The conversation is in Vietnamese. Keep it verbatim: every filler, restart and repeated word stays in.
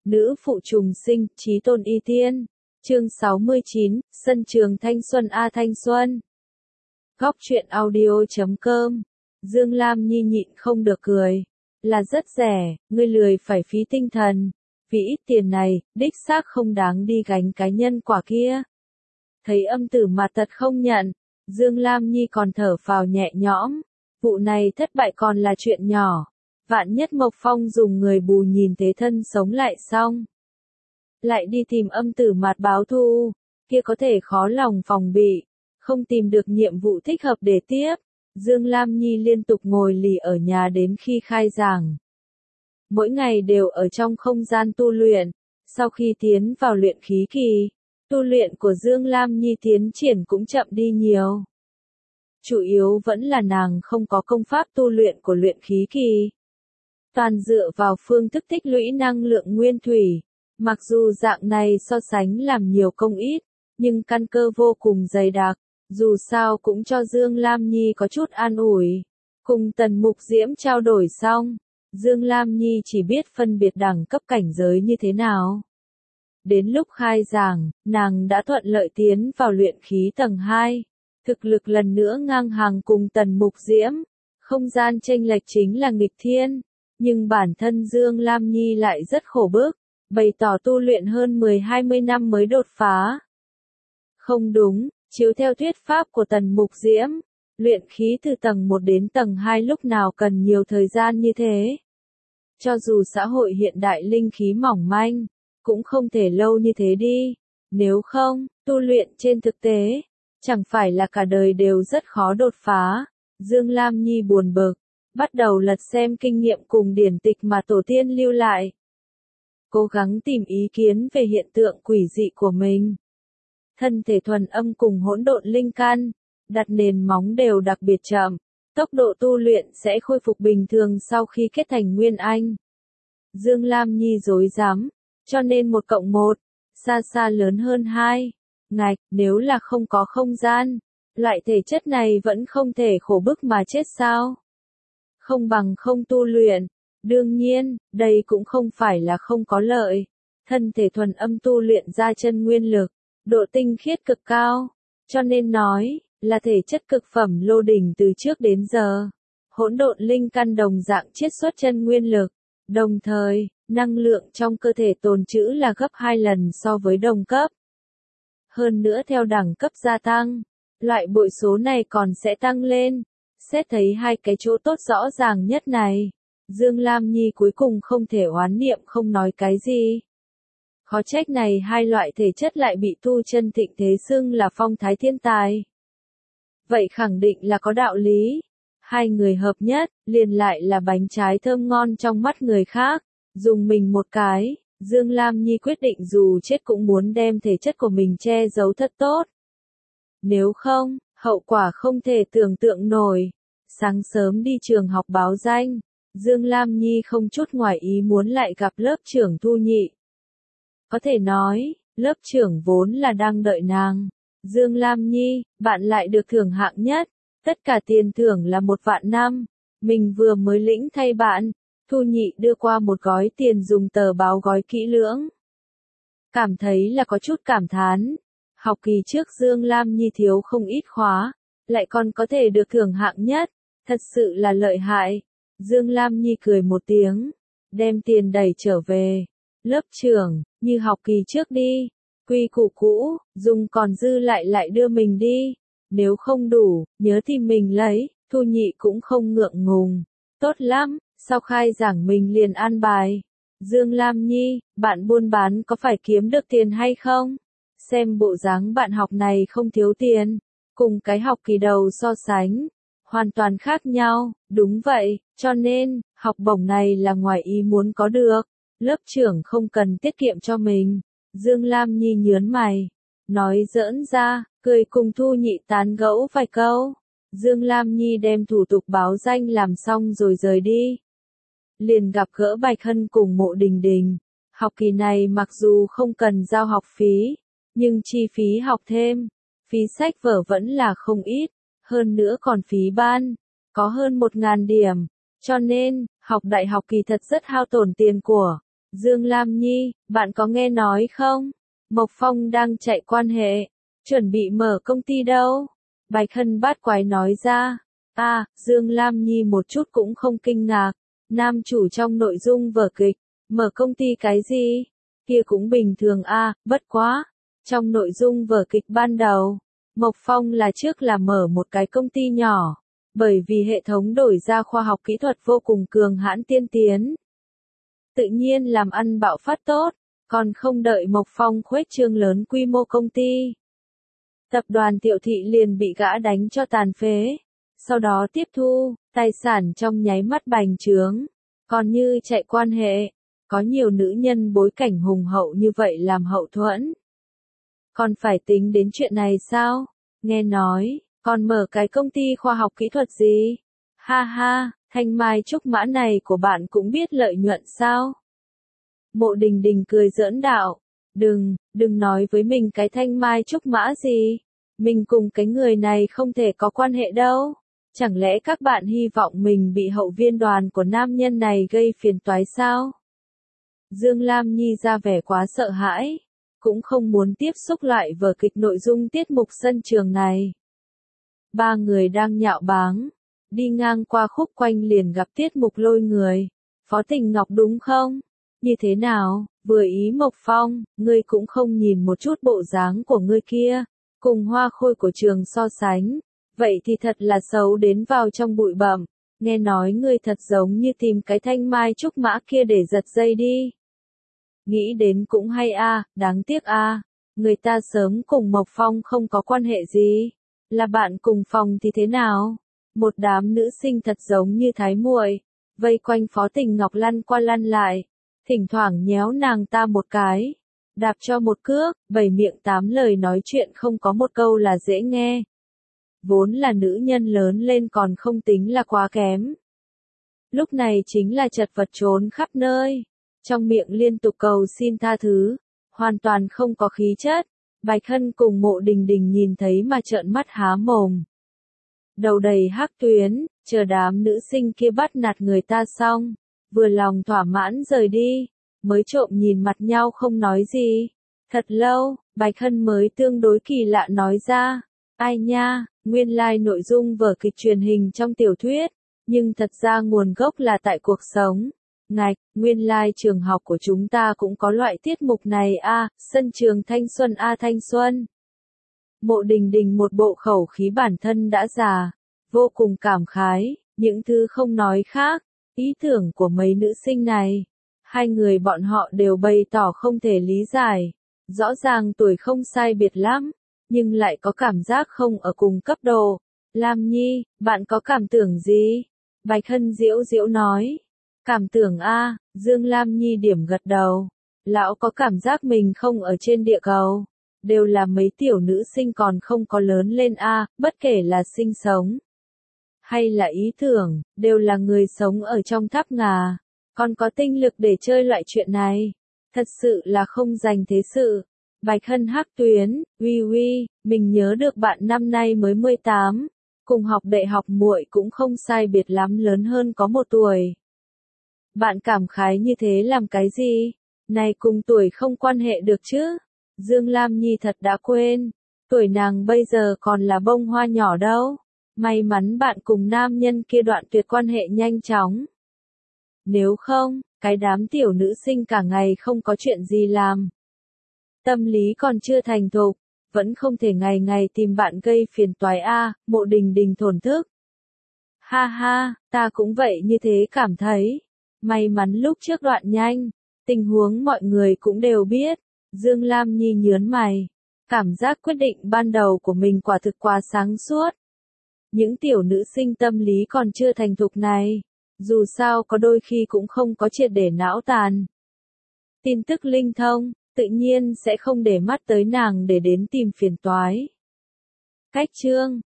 Nữ phụ trùng sinh, chí tôn y tiên. Chương sáu mươi chín, sân trường thanh xuân a thanh xuân. Góc truyện audio chấm com. Dương Lam Nhi nhịn không được cười. Là rất rẻ, ngươi lười phải phí tinh thần. Vì ít tiền này, đích xác không đáng đi gánh cái nhân quả kia. Thấy âm tử mà tật không nhận, Dương Lam Nhi còn thở phào nhẹ nhõm. Vụ này thất bại còn là chuyện nhỏ. Vạn nhất Mộc Phong dùng người bù nhìn thế thân sống lại xong. Lại đi tìm âm tử mạt báo thù, kia có thể khó lòng phòng bị, không tìm được nhiệm vụ thích hợp để tiếp. Dương Lam Nhi liên tục ngồi lì ở nhà đến khi khai giảng. Mỗi ngày đều ở trong không gian tu luyện, sau khi tiến vào luyện khí kỳ, tu luyện của Dương Lam Nhi tiến triển cũng chậm đi nhiều. Chủ yếu vẫn là nàng không có công pháp tu luyện của luyện khí kỳ. Toàn dựa vào phương thức tích lũy năng lượng nguyên thủy. Mặc dù dạng này so sánh làm nhiều công ít, nhưng căn cơ vô cùng dày đặc, dù sao cũng cho Dương Lam Nhi có chút an ủi. Cùng Tần Mục Diễm trao đổi xong, Dương Lam Nhi chỉ biết phân biệt đẳng cấp cảnh giới như thế nào. Đến lúc khai giảng, nàng đã thuận lợi tiến vào luyện khí tầng hai, thực lực lần nữa ngang hàng cùng Tần Mục Diễm, không gian chênh lệch chính là nghịch thiên, nhưng bản thân Dương Lam Nhi lại rất khổ bức. Bày tỏ tu luyện hơn mười hai mươi năm mới đột phá. Không đúng, chiếu theo thuyết pháp của Tần Mục Diễm, luyện khí từ tầng một đến tầng hai lúc nào cần nhiều thời gian như thế. Cho dù xã hội hiện đại linh khí mỏng manh, cũng không thể lâu như thế đi. Nếu không, tu luyện trên thực tế, chẳng phải là cả đời đều rất khó đột phá. Dương Lam Nhi buồn bực, bắt đầu lật xem kinh nghiệm cùng điển tịch mà tổ tiên lưu lại. Cố gắng tìm ý kiến về hiện tượng quỷ dị của mình. Thân thể thuần âm cùng hỗn độn linh căn, đặt nền móng đều đặc biệt chậm, tốc độ tu luyện sẽ khôi phục bình thường sau khi kết thành nguyên anh. Dương Lam Nhi rối rắm, cho nên một cộng một, xa xa lớn hơn hai. Ngạch, nếu là không có không gian, loại thể chất này vẫn không thể khổ bức mà chết sao? Không bằng không tu luyện. Đương nhiên, đây cũng không phải là không có lợi. Thân thể thuần âm tu luyện ra chân nguyên lực, độ tinh khiết cực cao, cho nên nói, là thể chất cực phẩm lô đỉnh từ trước đến giờ. Hỗn độn linh căn đồng dạng chiết xuất chân nguyên lực, đồng thời, năng lượng trong cơ thể tồn trữ là gấp hai lần so với đồng cấp. Hơn nữa theo đẳng cấp gia tăng, loại bội số này còn sẽ tăng lên. Xét thấy hai cái chỗ tốt rõ ràng nhất này. Dương Lam Nhi cuối cùng không thể oán niệm không nói cái gì. Khó trách này hai loại thể chất lại bị Tu Chân Thịnh thế xưng là phong thái thiên tài. Vậy khẳng định là có đạo lý. Hai người hợp nhất, liền lại là bánh trái thơm ngon trong mắt người khác. Dùng mình một cái, Dương Lam Nhi quyết định dù chết cũng muốn đem thể chất của mình che giấu thật tốt. Nếu không, hậu quả không thể tưởng tượng nổi. Sáng sớm đi trường học báo danh. Dương Lam Nhi không chút ngoài ý muốn lại gặp lớp trưởng Thu Nhị. Có thể nói, lớp trưởng vốn là đang đợi nàng. Dương Lam Nhi, bạn lại được thưởng hạng nhất, tất cả tiền thưởng là một vạn năm. Mình vừa mới lĩnh thay bạn, Thu Nhị đưa qua một gói tiền dùng tờ báo gói kỹ lưỡng. Cảm thấy là có chút cảm thán. Học kỳ trước Dương Lam Nhi thiếu không ít khóa, lại còn có thể được thưởng hạng nhất, thật sự là lợi hại. Dương Lam Nhi cười một tiếng, đem tiền đẩy trở về. Lớp trưởng, như học kỳ trước đi. Quy củ cũ, dùng còn dư lại lại đưa mình đi. Nếu không đủ, nhớ thì mình lấy. Thu Nhị cũng không ngượng ngùng. Tốt lắm, sau khai giảng mình liền an bài. Dương Lam Nhi, bạn buôn bán có phải kiếm được tiền hay không? Xem bộ dáng bạn học này không thiếu tiền. Cùng cái học kỳ đầu so sánh. Hoàn toàn khác nhau, đúng vậy, cho nên, học bổng này là ngoài ý muốn có được. Lớp trưởng không cần tiết kiệm cho mình. Dương Lam Nhi nhớn mày, nói giỡn ra, cười cùng Thu Nhị tán gẫu vài câu. Dương Lam Nhi đem thủ tục báo danh làm xong rồi rời đi. Liền gặp gỡ Bạch Hân cùng Mộ Đình Đình. Học kỳ này mặc dù không cần giao học phí, nhưng chi phí học thêm, phí sách vở vẫn là không ít. Hơn nữa còn phí ban, có hơn một ngàn điểm, cho nên, học đại học kỳ thật rất hao tổn tiền của. Dương Lam Nhi, bạn có nghe nói không? Mộc Phong đang chạy quan hệ, chuẩn bị mở công ty đâu? Bạch Hân bát quái nói ra. À, Dương Lam Nhi một chút cũng không kinh ngạc. Nam chủ trong nội dung vở kịch, mở công ty cái gì? Kia cũng bình thường a, à, bất quá. Trong nội dung vở kịch ban đầu, Mộc Phong là trước là mở một cái công ty nhỏ, bởi vì hệ thống đổi ra khoa học kỹ thuật vô cùng cường hãn tiên tiến. Tự nhiên làm ăn bạo phát tốt, còn không đợi Mộc Phong khuếch trương lớn quy mô công ty. Tập đoàn Tiểu Thị liền bị gã đánh cho tàn phế, sau đó tiếp thu, tài sản trong nháy mắt bành trướng, còn như chạy quan hệ, có nhiều nữ nhân bối cảnh hùng hậu như vậy làm hậu thuẫn. Còn phải tính đến chuyện này sao? Nghe nói, còn mở cái công ty khoa học kỹ thuật gì? Ha ha, thanh mai trúc mã này của bạn cũng biết lợi nhuận sao? Mộ Đình Đình cười giỡn đạo, đừng, đừng nói với mình cái thanh mai trúc mã gì. Mình cùng cái người này không thể có quan hệ đâu. Chẳng lẽ các bạn hy vọng mình bị hậu viên đoàn của nam nhân này gây phiền toái sao? Dương Lam Nhi ra vẻ quá sợ hãi, cũng không muốn tiếp xúc lại vở kịch nội dung tiết mục sân trường này. Ba người đang nhạo báng, đi ngang qua khúc quanh liền gặp tiết mục lôi người. Phó Tình Ngọc đúng không? Như thế nào, vừa ý Mộc Phong, ngươi cũng không nhìn một chút bộ dáng của ngươi kia, cùng hoa khôi của trường so sánh, vậy thì thật là xấu đến vào trong bụi bặm, nghe nói ngươi thật giống như tìm cái thanh mai trúc mã kia để giật dây đi. Nghĩ đến cũng hay a, à, đáng tiếc a, à. Người ta sớm cùng Mộc Phong không có quan hệ gì, là bạn cùng phòng thì thế nào? Một đám nữ sinh thật giống như thái muội, vây quanh Phó Tình Ngọc lăn qua lăn lại, thỉnh thoảng nhéo nàng ta một cái, đạp cho một cước, bảy miệng tám lời nói chuyện không có một câu là dễ nghe. Vốn là nữ nhân lớn lên còn không tính là quá kém. Lúc này chính là chật vật trốn khắp nơi, trong miệng liên tục cầu xin tha thứ, hoàn toàn không có khí chất. Bạch Hân cùng Mộ Đình Đình nhìn thấy mà trợn mắt há mồm. Đầu đầy hắc tuyến, chờ đám nữ sinh kia bắt nạt người ta xong, vừa lòng thỏa mãn rời đi, mới trộm nhìn mặt nhau không nói gì. Thật lâu, Bạch Hân mới tương đối kỳ lạ nói ra, ai nha, nguyên lai like nội dung vở kịch truyền hình trong tiểu thuyết, nhưng thật ra nguồn gốc là tại cuộc sống. Ngạch, nguyên lai like trường học của chúng ta cũng có loại tiết mục này a, à, sân trường thanh xuân a à, thanh xuân. Mộ Đình Đình một bộ khẩu khí bản thân đã già, vô cùng cảm khái, những thứ không nói khác, ý tưởng của mấy nữ sinh này. Hai người bọn họ đều bày tỏ không thể lý giải, rõ ràng tuổi không sai biệt lắm, nhưng lại có cảm giác không ở cùng cấp độ. Lam Nhi, bạn có cảm tưởng gì? Bạch Hân diễu diễu nói. Cảm tưởng a, Dương Lam Nhi điểm gật đầu. Lão có cảm giác mình không ở trên địa cầu. Đều là mấy tiểu nữ sinh còn không có lớn lên a, bất kể là sinh sống hay là ý tưởng, đều là người sống ở trong tháp ngà, còn có tinh lực để chơi loại chuyện này. Thật sự là không dành thế sự. Bạch Hân hắc tuyến, uy uy, mình nhớ được bạn năm nay mới mười tám, cùng học đại học muội cũng không sai biệt lắm, lớn hơn có một tuổi. Bạn cảm khái như thế làm cái gì? Này cùng tuổi không quan hệ được chứ? Dương Lam Nhi thật đã quên, tuổi nàng bây giờ còn là bông hoa nhỏ đâu. May mắn bạn cùng nam nhân kia đoạn tuyệt quan hệ nhanh chóng. Nếu không, cái đám tiểu nữ sinh cả ngày không có chuyện gì làm. Tâm lý còn chưa thành thục, vẫn không thể ngày ngày tìm bạn gây phiền toái a, à, Mộ Đình Đình thổn thức. Ha ha, ta cũng vậy như thế cảm thấy. May mắn lúc trước đoạn nhanh, tình huống mọi người cũng đều biết. Dương Lam Nhi nhớn mày, cảm giác quyết định ban đầu của mình quả thực quá sáng suốt. Những tiểu nữ sinh tâm lý còn chưa thành thục này, dù sao có đôi khi cũng không có triệt để não tàn. Tin tức linh thông, tự nhiên sẽ không để mắt tới nàng để đến tìm phiền toái. Cách chương